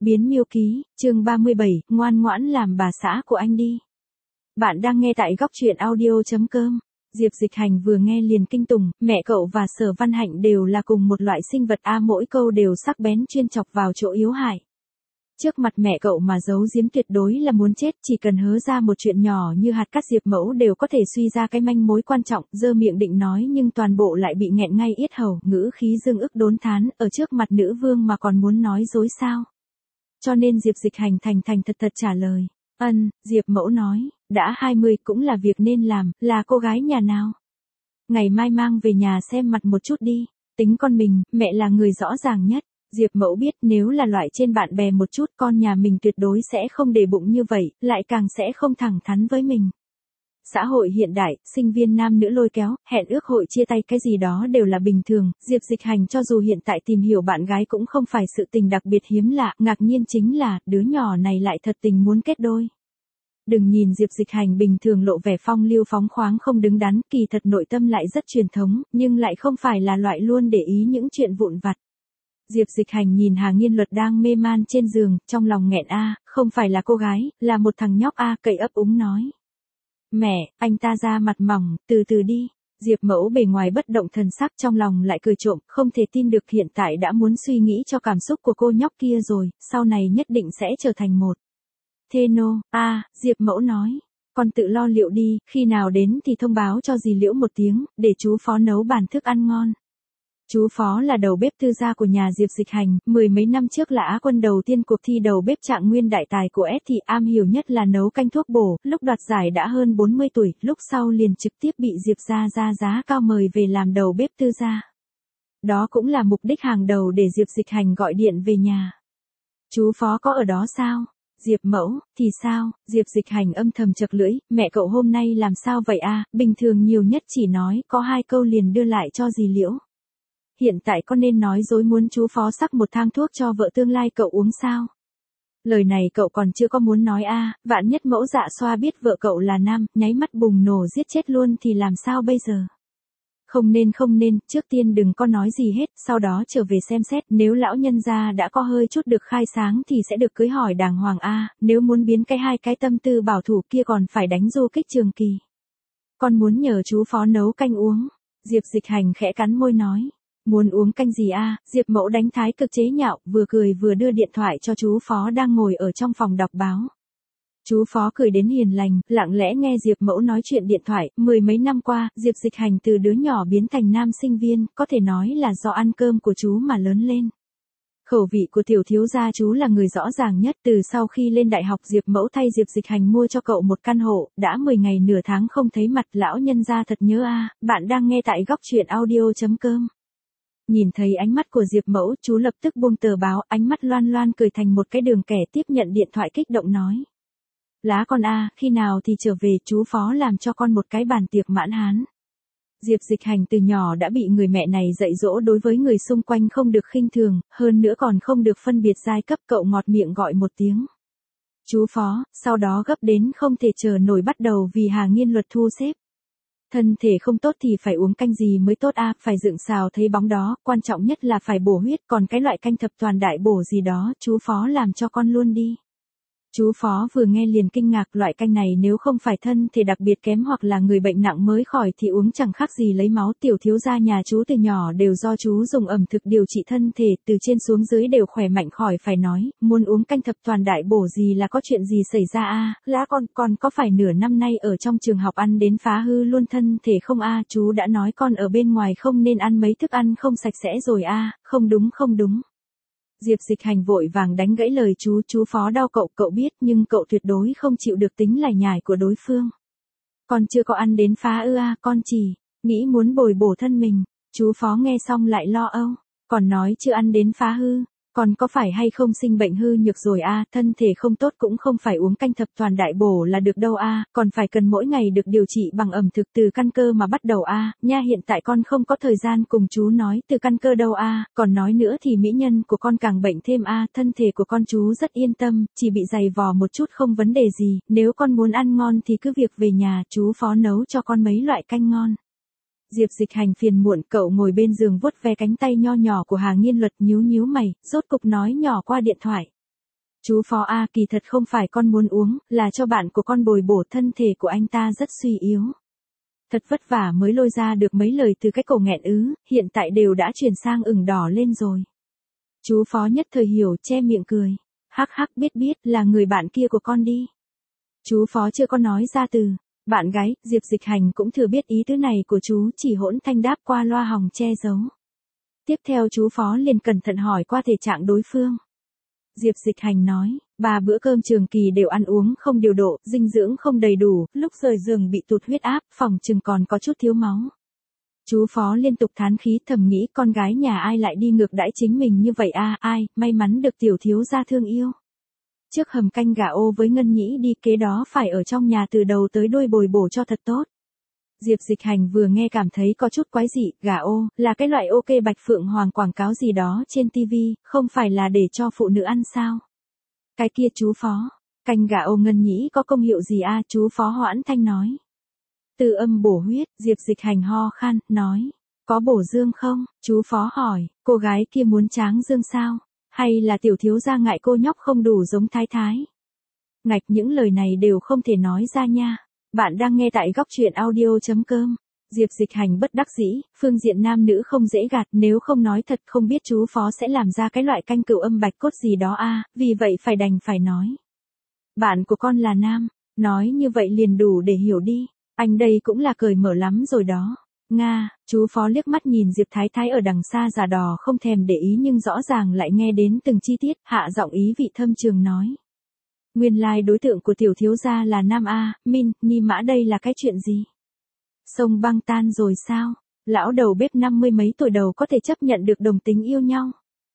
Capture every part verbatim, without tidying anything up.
Biến miêu ký, chương ba mươi bảy, ngoan ngoãn làm bà xã của anh đi. Bạn đang nghe tại góc truyện audio.com. Diệp Dịch Hành vừa nghe liền kinh tủng, mẹ cậu và Sở Văn Hạnh đều là cùng một loại sinh vật a, mỗi câu đều sắc bén chuyên chọc vào chỗ yếu hại. Trước mặt mẹ cậu mà giấu giếm tuyệt đối là muốn chết, chỉ cần hớ ra một chuyện nhỏ như hạt cát Diệp Mẫu đều có thể suy ra cái manh mối quan trọng, giơ miệng định nói nhưng toàn bộ lại bị nghẹn ngay yết hầu, ngữ khí dương ức đốn thán, ở trước mặt nữ vương mà còn muốn nói dối sao? Cho nên Diệp Dịch Hành thành thành thật thật trả lời. Ân, Diệp Mẫu nói, đã hai mươi cũng là việc nên làm, là cô gái nhà nào? Ngày mai mang về nhà xem mặt một chút đi, tính con mình, mẹ là người rõ ràng nhất. Diệp Mẫu biết nếu là loại trên bạn bè một chút con nhà mình tuyệt đối sẽ không để bụng như vậy, lại càng sẽ không thẳng thắn với mình. Xã hội hiện đại, sinh viên nam nữ lôi kéo, hẹn ước hội chia tay cái gì đó đều là bình thường, Diệp Dịch Hành cho dù hiện tại tìm hiểu bạn gái cũng không phải sự tình đặc biệt hiếm lạ, ngạc nhiên chính là, đứa nhỏ này lại thật tình muốn kết đôi. Đừng nhìn Diệp Dịch Hành bình thường lộ vẻ phong lưu phóng khoáng không đứng đắn, kỳ thật nội tâm lại rất truyền thống, nhưng lại không phải là loại luôn để ý những chuyện vụn vặt. Diệp Dịch Hành nhìn Hà Nghiên Luật đang mê man trên giường, trong lòng nghẹn a, không phải là cô gái, là một thằng nhóc a, cậy ấp úng nói. Mẹ, anh ta ra mặt mỏng, từ từ đi. Diệp Mẫu bề ngoài bất động thần sắc, trong lòng lại cười trộm, không thể tin được hiện tại đã muốn suy nghĩ cho cảm xúc của cô nhóc kia rồi, sau này nhất định sẽ trở thành một. Thê nô, a, Diệp Mẫu nói, con tự lo liệu đi, khi nào đến thì thông báo cho dì Liễu một tiếng, để chú Phó nấu bàn thức ăn ngon. Chú Phó là đầu bếp tư gia của nhà Diệp Dịch Hành, mười mấy năm trước là Á quân đầu tiên cuộc thi đầu bếp trạng nguyên đại tài của S thì am hiểu nhất là nấu canh thuốc bổ, lúc đoạt giải đã hơn bốn mươi tuổi, lúc sau liền trực tiếp bị Diệp gia ra giá cao mời về làm đầu bếp tư gia. Đó cũng là mục đích hàng đầu để Diệp Dịch Hành gọi điện về nhà. Chú Phó có ở đó sao? Diệp Mẫu, thì sao? Diệp Dịch Hành âm thầm chật lưỡi, mẹ cậu hôm nay làm sao vậy a? Bình thường nhiều nhất chỉ nói có hai câu liền đưa lại cho dì Liễu. Hiện tại con nên nói dối muốn chú Phó sắc một thang thuốc cho vợ tương lai cậu uống sao? Lời này cậu còn chưa có muốn nói a, vạn nhất Mẫu Dạ Xoa biết vợ cậu là nam, nháy mắt bùng nổ giết chết luôn thì làm sao bây giờ? Không nên không nên, trước tiên đừng có nói gì hết, sau đó trở về xem xét, nếu lão nhân gia đã có hơi chút được khai sáng thì sẽ được cưới hỏi đàng hoàng a, nếu muốn biến cái hai cái tâm tư bảo thủ kia còn phải đánh du kích trường kỳ. Con muốn nhờ chú Phó nấu canh uống. Diệp Dịch Hành khẽ cắn môi nói. Muốn uống canh gì a? Diệp Mẫu đánh thái cực chế nhạo, vừa cười vừa đưa điện thoại cho chú Phó đang ngồi ở trong phòng đọc báo. Chú Phó cười đến hiền lành, lặng lẽ nghe Diệp Mẫu nói chuyện điện thoại, mười mấy năm qua, Diệp Dịch Hành từ đứa nhỏ biến thành nam sinh viên, có thể nói là do ăn cơm của chú mà lớn lên. Khẩu vị của tiểu thiếu gia chú là người rõ ràng nhất, từ sau khi lên đại học Diệp Mẫu thay Diệp Dịch Hành mua cho cậu một căn hộ, đã mười ngày nửa tháng không thấy mặt, lão nhân gia thật nhớ a. Bạn đang nghe tại góc truyện audio.com. Nhìn thấy ánh mắt của Diệp Mẫu, chú lập tức buông tờ báo, ánh mắt loan loan cười thành một cái đường kẻ tiếp nhận điện thoại kích động nói. Lá con a, khi nào thì trở về, chú Phó làm cho con một cái bàn tiệc mãn hán. Diệp Dịch Hành từ nhỏ đã bị người mẹ này dạy dỗ đối với người xung quanh không được khinh thường, hơn nữa còn không được phân biệt giai cấp, cậu ngọt miệng gọi một tiếng. Chú Phó, sau đó gấp đến không thể chờ nổi bắt đầu vì Hà Nghiên Luật thu xếp. Thân thể không tốt thì phải uống canh gì mới tốt a, phải dựng xào thấy bóng đó, quan trọng nhất là phải bổ huyết, còn cái loại canh thập toàn đại bổ gì đó, chú Phó làm cho con luôn đi. Chú Phó vừa nghe liền kinh ngạc, loại canh này nếu không phải thân thể đặc biệt kém hoặc là người bệnh nặng mới khỏi thì uống chẳng khác gì lấy máu, tiểu thiếu gia nhà chú từ nhỏ đều do chú dùng ẩm thực điều trị thân thể, từ trên xuống dưới đều khỏe mạnh khỏi phải nói, muốn uống canh thập toàn đại bổ gì là có chuyện gì xảy ra a? Lá con, con có phải nửa năm nay ở trong trường học ăn đến phá hư luôn thân thể không a? Chú đã nói con ở bên ngoài không nên ăn mấy thức ăn không sạch sẽ rồi a, không đúng không đúng. Diệp Dịch Hành vội vàng đánh gãy lời chú, chú Phó đau cậu, cậu biết nhưng cậu tuyệt đối không chịu được tính lải nhải của đối phương. Con chưa có ăn đến phá ư a, con chỉ nghĩ muốn bồi bổ thân mình. Chú Phó nghe xong lại lo âu, còn nói chưa ăn đến phá hư, còn có phải hay không sinh bệnh hư nhược rồi a, thân thể không tốt cũng không phải uống canh thập toàn đại bổ là được đâu a, còn phải cần mỗi ngày được điều trị bằng ẩm thực từ căn cơ mà bắt đầu a, nha hiện tại con không có thời gian cùng chú nói từ căn cơ đâu a, còn nói nữa thì mỹ nhân của con càng bệnh thêm a, thân thể của con chú rất yên tâm, chỉ bị dày vò một chút không vấn đề gì, nếu con muốn ăn ngon thì cứ việc về nhà, chú Phó nấu cho con mấy loại canh ngon. Diệp Dịch Hành phiền muộn, cậu ngồi bên giường vuốt ve cánh tay nho nhỏ của Hà Nghiên Luật nhíu nhíu mày, rốt cục nói nhỏ qua điện thoại. Chú Phó A, kỳ thật không phải con muốn uống, là cho bạn của con bồi bổ, thân thể của anh ta rất suy yếu. Thật vất vả mới lôi ra được mấy lời từ cái cổ nghẹn ứ, hiện tại đều đã chuyển sang ửng đỏ lên rồi. Chú Phó nhất thời hiểu, che miệng cười. Hắc hắc, biết biết, là người bạn kia của con đi. Chú Phó chưa có nói ra từ. Bạn gái, Diệp Dịch Hành cũng thừa biết ý tứ này của chú, chỉ hỗn thanh đáp qua loa hòng che giấu. Tiếp theo chú Phó liền cẩn thận hỏi qua thể trạng đối phương. Diệp Dịch Hành nói, ba bữa cơm trường kỳ đều ăn uống không điều độ, dinh dưỡng không đầy đủ, lúc rời giường bị tụt huyết áp, phòng chừng còn có chút thiếu máu. Chú Phó liên tục thán khí, thầm nghĩ con gái nhà ai lại đi ngược đãi chính mình như vậy a, ai, may mắn được tiểu thiếu gia thương yêu. Trước hầm canh gà ô với Ngân Nhĩ đi, kế đó phải ở trong nhà từ đầu tới đuôi bồi bổ cho thật tốt. Diệp Dịch Hành vừa nghe cảm thấy có chút quái dị, gà ô, là cái loại ok Bạch Phượng Hoàng quảng cáo gì đó trên tivi, không phải là để cho phụ nữ ăn sao? Cái kia chú Phó, canh gà ô Ngân Nhĩ có công hiệu gì a? Chú Phó hoãn thanh nói. Từ âm bổ huyết, Diệp Dịch Hành ho khan, nói, có bổ dương không? Chú Phó hỏi, cô gái kia muốn tráng dương sao? Hay là tiểu thiếu gia ngại cô nhóc không đủ giống thái thái? Ngạch, những lời này đều không thể nói ra nha. Bạn đang nghe tại góc truyện audio chấm com. Diệp Dịch Hành bất đắc dĩ, phương diện nam nữ không dễ gạt, nếu không nói thật không biết chú Phó sẽ làm ra cái loại canh cửu âm bạch cốt gì đó a, vì vậy phải đành phải nói. Bạn của con là nam, nói như vậy liền đủ để hiểu đi, anh đây cũng là cởi mở lắm rồi đó. Nga, chú Phó liếc mắt nhìn Diệp Thái Thái ở đằng xa giả đò không thèm để ý nhưng rõ ràng lại nghe đến từng chi tiết, hạ giọng ý vị thâm trường nói. Nguyên lai like đối tượng của tiểu thiếu gia là nam a, Min, Ni Mã đây là cái chuyện gì? Sông băng tan rồi sao? Lão đầu bếp năm mươi mấy tuổi đầu có thể chấp nhận được đồng tính yêu nhau.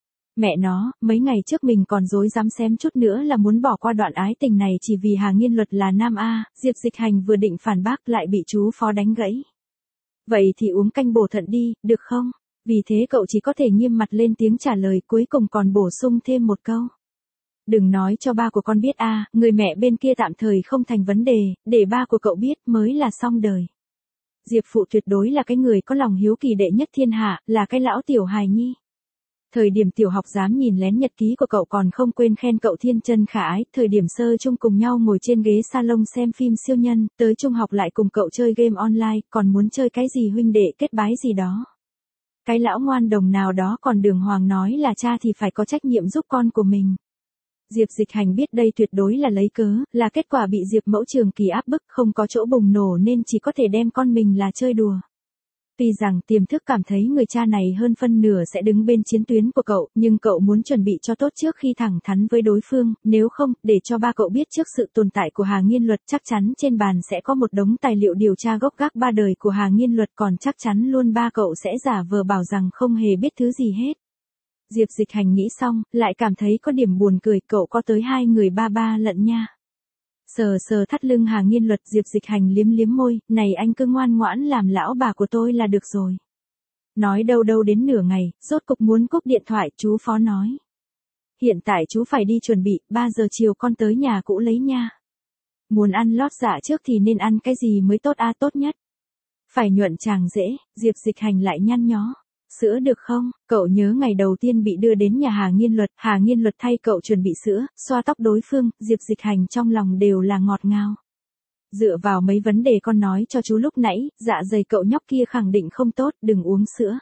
Mẹ nó, mấy ngày trước mình còn dối dám xém chút nữa là muốn bỏ qua đoạn ái tình này chỉ vì Hà Nghiên Luật là nam a, Diệp Dịch Hành vừa định phản bác lại bị chú Phó đánh gãy. Vậy thì uống canh bổ thận đi, được không? Vì thế cậu chỉ có thể nghiêm mặt lên tiếng trả lời, cuối cùng còn bổ sung thêm một câu. Đừng nói cho ba của con biết a, người mẹ bên kia tạm thời không thành vấn đề, để ba của cậu biết mới là xong đời. Diệp phụ tuyệt đối là cái người có lòng hiếu kỳ đệ nhất thiên hạ, là cái lão tiểu hài nhi. Thời điểm tiểu học dám nhìn lén nhật ký của cậu còn không quên khen cậu thiên chân khả ái, thời điểm sơ chung cùng nhau ngồi trên ghế salon xem phim siêu nhân, tới trung học lại cùng cậu chơi game online, còn muốn chơi cái gì huynh đệ kết bái gì đó. Cái lão ngoan đồng nào đó còn đường hoàng nói là cha thì phải có trách nhiệm giúp con của mình. Diệp Dịch Hành biết đây tuyệt đối là lấy cớ, là kết quả bị Diệp mẫu trường kỳ áp bức, không có chỗ bùng nổ nên chỉ có thể đem con mình là chơi đùa. Tuy rằng tiềm thức cảm thấy người cha này hơn phân nửa sẽ đứng bên chiến tuyến của cậu, nhưng cậu muốn chuẩn bị cho tốt trước khi thẳng thắn với đối phương, nếu không, để cho ba cậu biết trước sự tồn tại của Hà Nghiên Luật chắc chắn trên bàn sẽ có một đống tài liệu điều tra gốc gác ba đời của Hà Nghiên Luật, còn chắc chắn luôn ba cậu sẽ giả vờ bảo rằng không hề biết thứ gì hết. Diệp Dịch Hành nghĩ xong, lại cảm thấy có điểm buồn cười, cậu có tới hai người ba ba lận nha. Sờ sờ thắt lưng Hà Nghiên Luật, Diệp Dịch Hành liếm liếm môi, này anh cứ ngoan ngoãn làm lão bà của tôi là được rồi. Nói đâu đâu đến nửa ngày, rốt cục muốn cúp điện thoại, chú Phó nói. Hiện tại chú phải đi chuẩn bị, ba giờ chiều con tới nhà cũ lấy nha. Muốn ăn lót dạ trước thì nên ăn cái gì mới tốt a, tốt nhất. Phải nhuận chàng dễ, Diệp Dịch Hành lại nhăn nhó. Sữa được không? Cậu nhớ ngày đầu tiên bị đưa đến nhà Hà Nghiên Luật, Hà Nghiên Luật thay cậu chuẩn bị sữa, xoa tóc đối phương, Diệp Dịch Hành trong lòng đều là ngọt ngào. Dựa vào mấy vấn đề con nói cho chú lúc nãy, dạ dày cậu nhóc kia khẳng định không tốt, đừng uống sữa.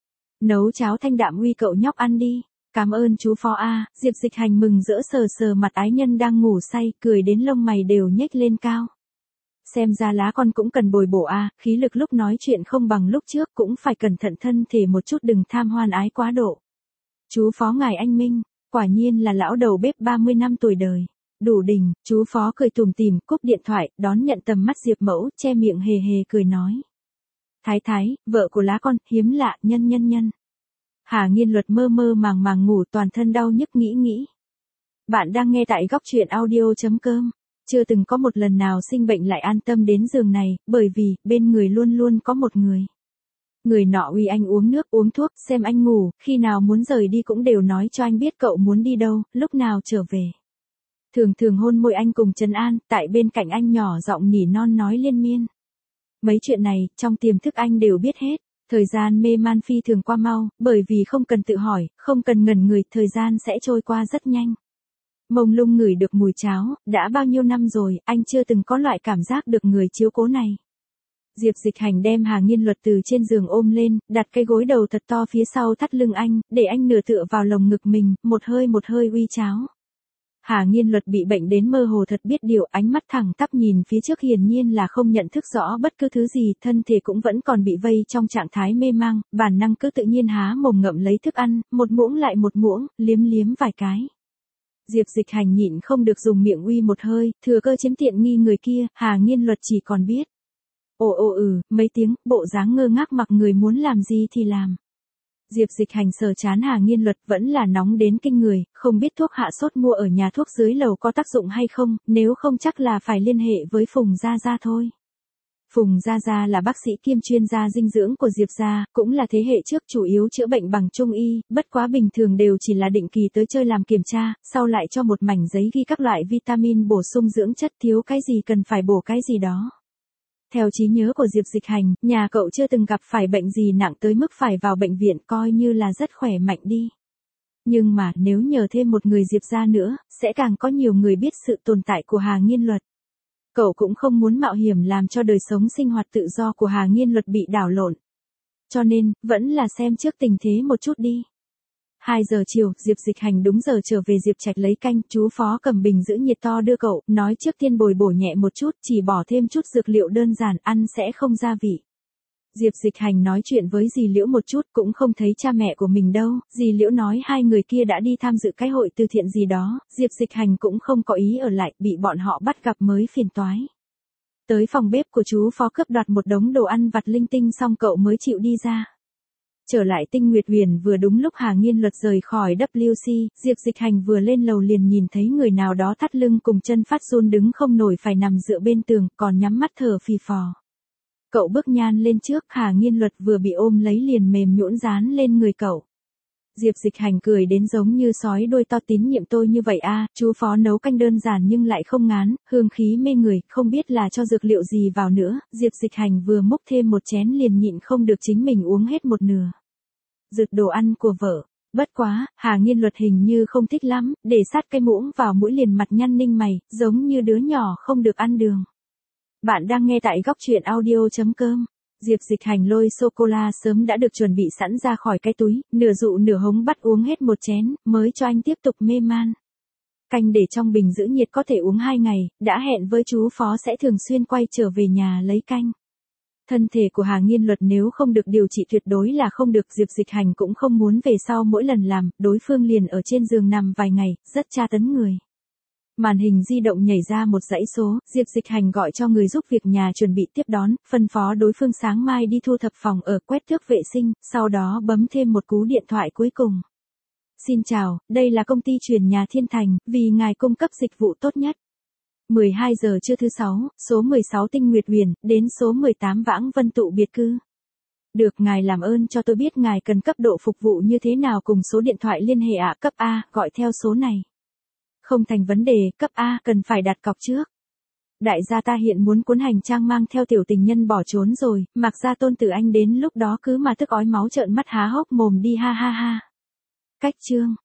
Nấu cháo thanh đạm uy cậu nhóc ăn đi. Cảm ơn chú Phó A, Diệp Dịch Hành mừng rỡ sờ sờ mặt ái nhân đang ngủ say, cười đến lông mày đều nhếch lên cao. Xem ra lá con cũng cần bồi bổ a, khí lực lúc nói chuyện không bằng lúc trước, cũng phải cẩn thận thân thể một chút, đừng tham hoan ái quá độ. Chú Phó ngài anh minh, quả nhiên là lão đầu bếp ba mươi năm tuổi đời. Đủ đỉnh, chú Phó cười tủm tỉm, cúp điện thoại, đón nhận tầm mắt Diệp mẫu, che miệng hề hề cười nói. Thái thái, vợ của lá con, hiếm lạ, nhân nhân nhân. Hà Nghiên Luật mơ mơ màng màng ngủ, toàn thân đau nhức nghĩ nghĩ. Bạn đang nghe tại góc truyện audio chấm com. Chưa từng có một lần nào sinh bệnh lại an tâm đến giường này, bởi vì, bên người luôn luôn có một người. Người nọ uy anh uống nước, uống thuốc, xem anh ngủ, khi nào muốn rời đi cũng đều nói cho anh biết cậu muốn đi đâu, lúc nào trở về. Thường thường hôn môi anh cùng trấn an, tại bên cạnh anh nhỏ giọng nỉ non nói liên miên. Mấy chuyện này, trong tiềm thức anh đều biết hết. Thời gian mê man phi thường qua mau, bởi vì không cần tự hỏi, không cần ngẩn người, thời gian sẽ trôi qua rất nhanh. Mông lung ngửi được mùi cháo, đã bao nhiêu năm rồi, anh chưa từng có loại cảm giác được người chiếu cố này. Diệp Dịch Hành đem Hà Nghiên Luật từ trên giường ôm lên, đặt cái gối đầu thật to phía sau thắt lưng anh, để anh nửa tựa vào lồng ngực mình, một hơi một hơi uy cháo. Hà Nghiên Luật bị bệnh đến mơ hồ thật biết điều, ánh mắt thẳng tắp nhìn phía trước hiển nhiên là không nhận thức rõ bất cứ thứ gì, thân thể cũng vẫn còn bị vây trong trạng thái mê mang, bản năng cứ tự nhiên há mồm ngậm lấy thức ăn, một muỗng lại một muỗng, liếm liếm vài cái. Diệp Dịch Hành nhịn không được dùng miệng uy một hơi, thừa cơ chiếm tiện nghi người kia, Hà Nghiên Luật chỉ còn biết. Ồ ồ ừ, mấy tiếng, bộ dáng ngơ ngác mặc người muốn làm gì thì làm. Diệp Dịch Hành sờ chán Hà Nghiên Luật vẫn là nóng đến kinh người, không biết thuốc hạ sốt mua ở nhà thuốc dưới lầu có tác dụng hay không, nếu không chắc là phải liên hệ với Phùng Gia Gia thôi. Phùng Gia Gia là bác sĩ kiêm chuyên gia dinh dưỡng của Diệp gia, cũng là thế hệ trước chủ yếu chữa bệnh bằng trung y, bất quá bình thường đều chỉ là định kỳ tới chơi làm kiểm tra, sau lại cho một mảnh giấy ghi các loại vitamin bổ sung dưỡng chất, thiếu cái gì cần phải bổ cái gì đó. Theo trí nhớ của Diệp Dịch Hành, nhà cậu chưa từng gặp phải bệnh gì nặng tới mức phải vào bệnh viện, coi như là rất khỏe mạnh đi. Nhưng mà nếu nhờ thêm một người Diệp gia nữa, sẽ càng có nhiều người biết sự tồn tại của Hà Nghiên Luật. Cậu cũng không muốn mạo hiểm làm cho đời sống sinh hoạt tự do của Hà Nghiên Luật bị đảo lộn. Cho nên, vẫn là xem trước tình thế một chút đi. hai giờ chiều, Diệp Dịch Hành đúng giờ trở về Diệp Trạch lấy canh, chú phó cầm bình giữ nhiệt to đưa cậu, nói trước tiên bồi bổ nhẹ một chút, chỉ bỏ thêm chút dược liệu đơn giản, ăn sẽ không gia vị. Diệp Dịch Hành nói chuyện với dì Liễu một chút, cũng không thấy cha mẹ của mình đâu, dì Liễu nói hai người kia đã đi tham dự cái hội từ thiện gì đó, Diệp Dịch Hành cũng không có ý ở lại, bị bọn họ bắt gặp mới phiền toái. Tới phòng bếp của chú phó cướp đoạt một đống đồ ăn vặt linh tinh xong cậu mới chịu đi ra. Trở lại Tinh Nguyệt Huyền vừa đúng lúc Hà Nghiên Luật rời khỏi W C, Diệp Dịch Hành vừa lên lầu liền nhìn thấy người nào đó thắt lưng cùng chân phát run đứng không nổi phải nằm dựa bên tường, còn nhắm mắt thở phì phò. Cậu bước nhan lên trước, Hà Nghiên Luật vừa bị ôm lấy liền mềm nhũn dán lên người cậu. Diệp Dịch Hành cười đến giống như sói đuôi to, tín nhiệm tôi như vậy a, chú phó nấu canh đơn giản nhưng lại không ngán, hương khí mê người, không biết là cho dược liệu gì vào nữa, Diệp Dịch Hành vừa múc thêm một chén liền nhịn không được chính mình uống hết một nửa. Rực đồ ăn của vợ, bất quá, Hà Nghiên Luật hình như không thích lắm, để sát cái muỗng vào mũi liền mặt nhăn ninh mày, giống như đứa nhỏ không được ăn đường. Bạn đang nghe tại góc truyện audio chấm com. Diệp Dịch Hành lôi sô-cô-la sớm đã được chuẩn bị sẵn ra khỏi cái túi, nửa dụ nửa hống bắt uống hết một chén, mới cho anh tiếp tục mê man. Canh để trong bình giữ nhiệt có thể uống hai ngày, đã hẹn với chú phó sẽ thường xuyên quay trở về nhà lấy canh. Thân thể của Hà Nghiên Luật nếu không được điều trị tuyệt đối là không được, Diệp Dịch Hành cũng không muốn về sau mỗi lần làm, đối phương liền ở trên giường nằm vài ngày, rất tra tấn người. Màn hình di động nhảy ra một dãy số, Diệp Dịch Hành gọi cho người giúp việc nhà chuẩn bị tiếp đón, phân phó đối phương sáng mai đi thu thập phòng ở, quét tước vệ sinh, sau đó bấm thêm một cú điện thoại cuối cùng. Xin chào, đây là công ty truyền nhà Thiên Thành, vì ngài cung cấp dịch vụ tốt nhất. mười hai giờ trưa thứ sáu, số mười sáu Tinh Nguyệt Huyền, đến số mười tám Vãng Vân Tụ biệt cư. Được, ngài làm ơn cho tôi biết ngài cần cấp độ phục vụ như thế nào cùng số điện thoại liên hệ ạ. Cấp A, gọi theo số này. Không thành vấn đề, cấp A, cần phải đặt cọc trước. Đại gia ta hiện muốn cuốn hành trang mang theo tiểu tình nhân bỏ trốn rồi, mặc ra tôn tử anh đến lúc đó cứ mà tức ói máu trợn mắt há hốc mồm đi ha ha ha. Cách chương.